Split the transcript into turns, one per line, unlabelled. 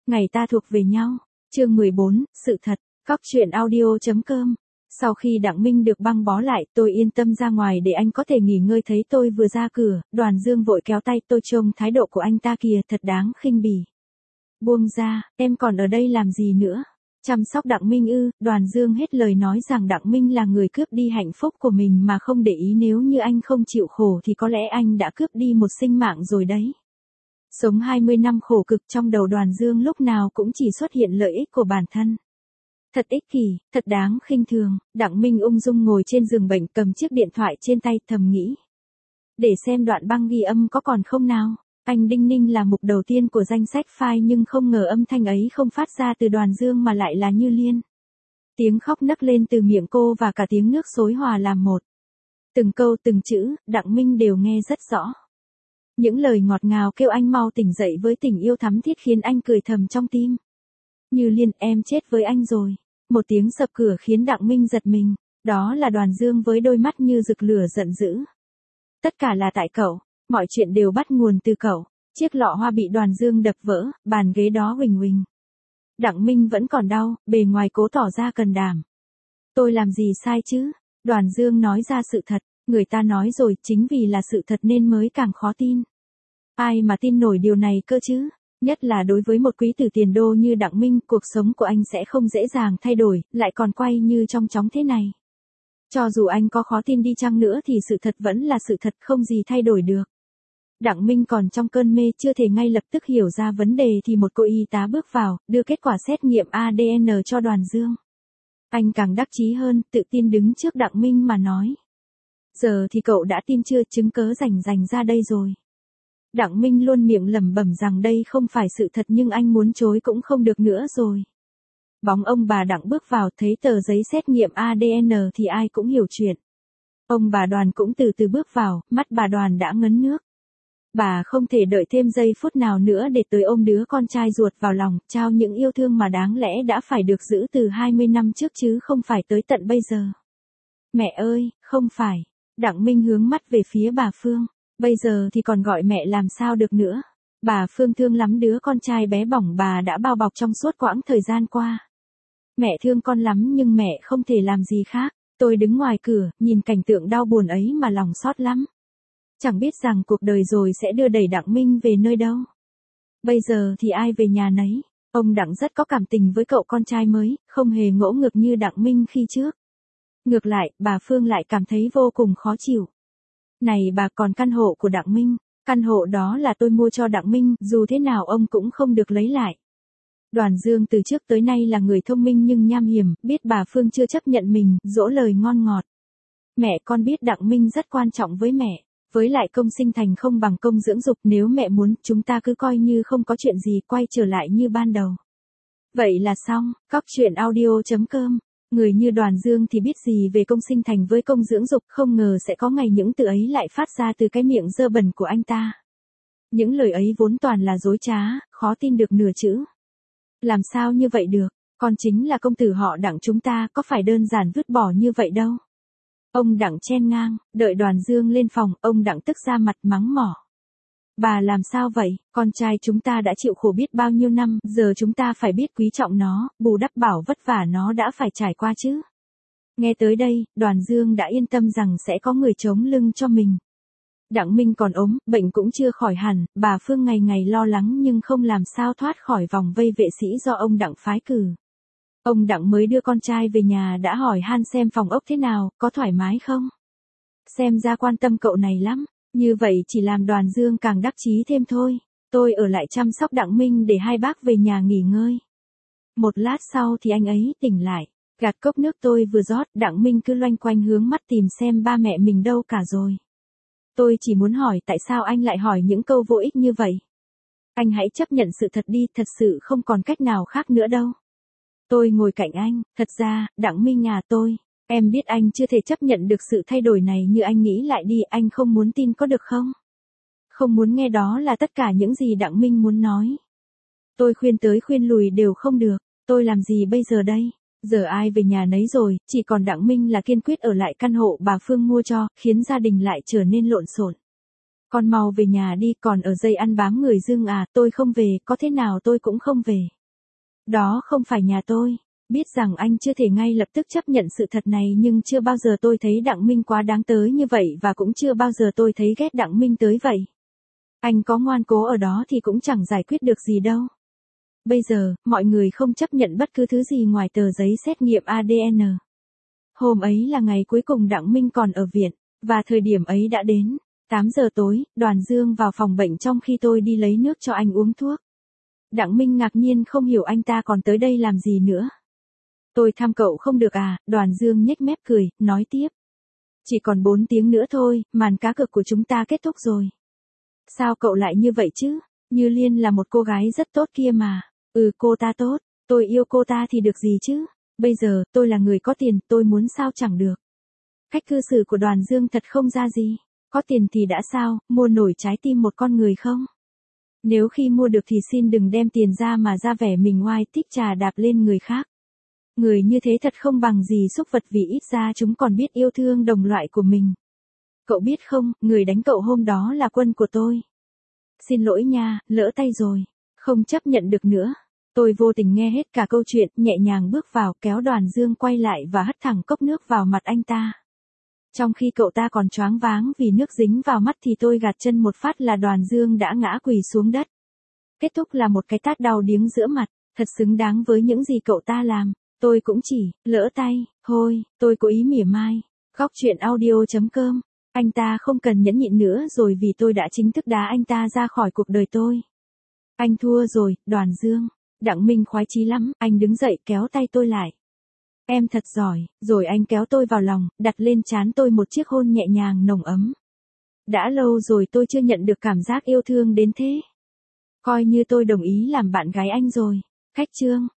Ngày ta thuộc về nhau. Chương 14, sự thật. Cóc truyện audio.com. Sau khi Đặng Minh được băng bó lại, tôi yên tâm ra ngoài để anh có thể nghỉ ngơi. Thấy tôi vừa ra cửa, Đoàn Dương vội kéo tay tôi. Trông thái độ của anh ta kìa, thật đáng khinh bỉ. Buông ra, em còn ở đây làm gì nữa? Chăm sóc Đặng Minh ư? Đoàn Dương hết lời nói rằng Đặng Minh là người cướp đi hạnh phúc của mình mà không để ý. Nếu như anh không chịu khổ thì có lẽ anh đã cướp đi một sinh mạng rồi đấy. Sống 20 năm khổ cực, trong đầu Đoàn Dương lúc nào cũng chỉ xuất hiện lợi ích của bản thân. Thật ích kỷ, thật đáng khinh thường. Đặng Minh ung dung ngồi trên giường bệnh, cầm chiếc điện thoại trên tay, thầm nghĩ. Để xem đoạn băng ghi âm có còn không nào. Anh Đinh Ninh là mục đầu tiên của danh sách file, nhưng không ngờ âm thanh ấy không phát ra từ Đoàn Dương mà lại là Như Liên. Tiếng khóc nấc lên từ miệng cô và cả tiếng nước xối hòa làm một. Từng câu từng chữ, Đặng Minh đều nghe rất rõ. Những lời ngọt ngào kêu anh mau tỉnh dậy với tình yêu thắm thiết khiến anh cười thầm trong tim. Như Liên, em chết với anh rồi. Một tiếng sập cửa khiến Đặng Minh giật mình. Đó là Đoàn Dương với đôi mắt như rực lửa giận dữ. Tất cả là tại cậu. Mọi chuyện đều bắt nguồn từ cậu. Chiếc lọ hoa bị Đoàn Dương đập vỡ, bàn ghế đó huỳnh huỳnh. Đặng Minh vẫn còn đau, bề ngoài cố tỏ ra cần đảm. Tôi làm gì sai chứ? Đoàn Dương nói ra sự thật. Người ta nói rồi, chính vì là sự thật nên mới càng khó tin. Ai mà tin nổi điều này cơ chứ? Nhất là đối với một quý tử tiền đô như Đặng Minh, cuộc sống của anh sẽ không dễ dàng thay đổi, lại còn quay như trong chóng thế này. Cho dù anh có khó tin đi chăng nữa thì sự thật vẫn là sự thật, không gì thay đổi được. Đặng Minh còn trong cơn mê, chưa thể ngay lập tức hiểu ra vấn đề thì một cô y tá bước vào, đưa kết quả xét nghiệm ADN cho Đoàn Dương. Anh càng đắc chí hơn, tự tin đứng trước Đặng Minh mà nói. Giờ thì cậu đã tin chưa, chứng cớ rành ra đây rồi. Đặng Minh luôn miệng lẩm bẩm rằng đây không phải sự thật, nhưng anh muốn chối cũng không được nữa rồi. Bóng ông bà Đặng bước vào, thấy tờ giấy xét nghiệm ADN thì ai cũng hiểu chuyện. Ông bà Đoàn cũng từ từ bước vào, mắt bà Đoàn đã ngấn nước. Bà không thể đợi thêm giây phút nào nữa để tới ôm đứa con trai ruột vào lòng, trao những yêu thương mà đáng lẽ đã phải được giữ từ 20 năm trước chứ không phải tới tận bây giờ. Mẹ ơi, không phải. Đặng Minh hướng mắt về phía bà Phương. Bây giờ thì còn gọi mẹ làm sao được nữa. Bà Phương thương lắm đứa con trai bé bỏng bà đã bao bọc trong suốt quãng thời gian qua. Mẹ thương con lắm nhưng mẹ không thể làm gì khác. Tôi đứng ngoài cửa, nhìn cảnh tượng đau buồn ấy mà lòng xót lắm. Chẳng biết rằng cuộc đời rồi sẽ đưa đẩy Đặng Minh về nơi đâu. Bây giờ thì ai về nhà nấy. Ông Đặng rất có cảm tình với cậu con trai mới, không hề ngỗ ngược như Đặng Minh khi trước. Ngược lại, bà Phương lại cảm thấy vô cùng khó chịu. Này bà, còn căn hộ của Đặng Minh, căn hộ đó là tôi mua cho Đặng Minh, dù thế nào ông cũng không được lấy lại. Đoàn Dương từ trước tới nay là người thông minh nhưng nham hiểm, biết bà Phương chưa chấp nhận mình, dỗ lời ngon ngọt. Mẹ con biết Đặng Minh rất quan trọng với mẹ, với lại công sinh thành không bằng công dưỡng dục, nếu mẹ muốn, chúng ta cứ coi như không có chuyện gì, quay trở lại như ban đầu. Vậy là xong. Cóc truyện audio.com. Người như Đoàn Dương thì biết gì về công sinh thành với công dưỡng dục, không ngờ sẽ có ngày những từ ấy lại phát ra từ cái miệng dơ bẩn của anh ta. Những lời ấy vốn toàn là dối trá, khó tin được nửa chữ. Làm sao như vậy được, con chính là công tử họ Đặng chúng ta, có phải đơn giản vứt bỏ như vậy đâu. Ông Đặng chen ngang, đợi Đoàn Dương lên phòng, ông Đặng tức ra mặt mắng mỏ. Bà làm sao vậy, con trai chúng ta đã chịu khổ biết bao nhiêu năm, giờ chúng ta phải biết quý trọng nó, bù đắp bảo vất vả nó đã phải trải qua chứ. Nghe tới đây, Đoàn Dương đã yên tâm rằng sẽ có người chống lưng cho mình. Đặng Minh còn ốm, bệnh cũng chưa khỏi hẳn, bà Phương ngày ngày lo lắng nhưng không làm sao thoát khỏi vòng vây vệ sĩ do ông Đặng phái cử. Ông Đặng mới đưa con trai về nhà đã hỏi han xem phòng ốc thế nào, có thoải mái không? Xem ra quan tâm cậu này lắm. Như vậy chỉ làm Đoàn Dương càng đắc chí thêm thôi. Tôi ở lại chăm sóc Đặng Minh để hai bác về nhà nghỉ ngơi. Một lát sau thì anh ấy tỉnh lại. Gạt cốc nước tôi vừa rót, Đặng Minh cứ loanh quanh hướng mắt tìm xem ba mẹ mình đâu cả rồi. Tôi chỉ muốn hỏi tại sao anh lại hỏi những câu vô ích như vậy. Anh hãy chấp nhận sự thật đi, thật sự không còn cách nào khác nữa đâu. Tôi ngồi cạnh anh, thật ra, Đặng Minh à tôi. Em biết anh chưa thể chấp nhận được sự thay đổi này như anh nghĩ lại đi, anh không muốn tin có được không? Không muốn nghe, đó là tất cả những gì Đặng Minh muốn nói. Tôi khuyên tới khuyên lùi đều không được, tôi làm gì bây giờ đây? Giờ ai về nhà nấy rồi, chỉ còn Đặng Minh là kiên quyết ở lại căn hộ bà Phương mua cho, khiến gia đình lại trở nên lộn xộn. Con mau về nhà đi, còn ở dây ăn bám người Dương à, tôi không về, có thế nào tôi cũng không về. Đó không phải nhà tôi. Biết rằng anh chưa thể ngay lập tức chấp nhận sự thật này nhưng chưa bao giờ tôi thấy Đặng Minh quá đáng tới như vậy và cũng chưa bao giờ tôi thấy ghét Đặng Minh tới vậy. Anh có ngoan cố ở đó thì cũng chẳng giải quyết được gì đâu. Bây giờ, mọi người không chấp nhận bất cứ thứ gì ngoài tờ giấy xét nghiệm ADN. Hôm ấy là ngày cuối cùng Đặng Minh còn ở viện, và thời điểm ấy đã đến. 8 giờ tối, Đoàn Dương vào phòng bệnh trong khi tôi đi lấy nước cho anh uống thuốc. Đặng Minh ngạc nhiên không hiểu anh ta còn tới đây làm gì nữa. Tôi thăm cậu không được à, Đoàn Dương nhếch mép cười, nói tiếp. Chỉ còn 4 tiếng nữa thôi, màn cá cược của chúng ta kết thúc rồi. Sao cậu lại như vậy chứ? Như Liên là một cô gái rất tốt kia mà. Cô ta tốt, tôi yêu cô ta thì được gì chứ? Bây giờ, tôi là người có tiền, tôi muốn sao chẳng được. Cách cư xử của Đoàn Dương thật không ra gì. Có tiền thì đã sao, mua nổi trái tim một con người không? Nếu khi mua được thì xin đừng đem tiền ra mà ra vẻ mình oai thích trà đạp lên người khác. Người như thế thật không bằng gì súc vật vì ít ra chúng còn biết yêu thương đồng loại của mình. Cậu biết không, người đánh cậu hôm đó là Quân của tôi. Xin lỗi nha, lỡ tay rồi. Không chấp nhận được nữa. Tôi vô tình nghe hết cả câu chuyện, nhẹ nhàng bước vào, kéo Đoàn Dương quay lại và hất thẳng cốc nước vào mặt anh ta. Trong khi cậu ta còn choáng váng vì nước dính vào mắt thì tôi gạt chân một phát là Đoàn Dương đã ngã quỳ xuống đất. Kết thúc là một cái tát đau điếng giữa mặt, thật xứng đáng với những gì cậu ta làm. Tôi cũng chỉ, lỡ tay, thôi, tôi cố ý mỉa mai. Góc truyện audio.com. Anh ta không cần nhẫn nhịn nữa rồi vì tôi đã chính thức đá anh ta ra khỏi cuộc đời tôi. Anh thua rồi, Đoàn Dương. Đặng Minh khoái chí lắm, anh đứng dậy kéo tay tôi lại. Em thật giỏi, rồi anh kéo tôi vào lòng, đặt lên trán tôi một chiếc hôn nhẹ nhàng nồng ấm. Đã lâu rồi tôi chưa nhận được cảm giác yêu thương đến thế. Coi như tôi đồng ý làm bạn gái anh rồi. Khách trương.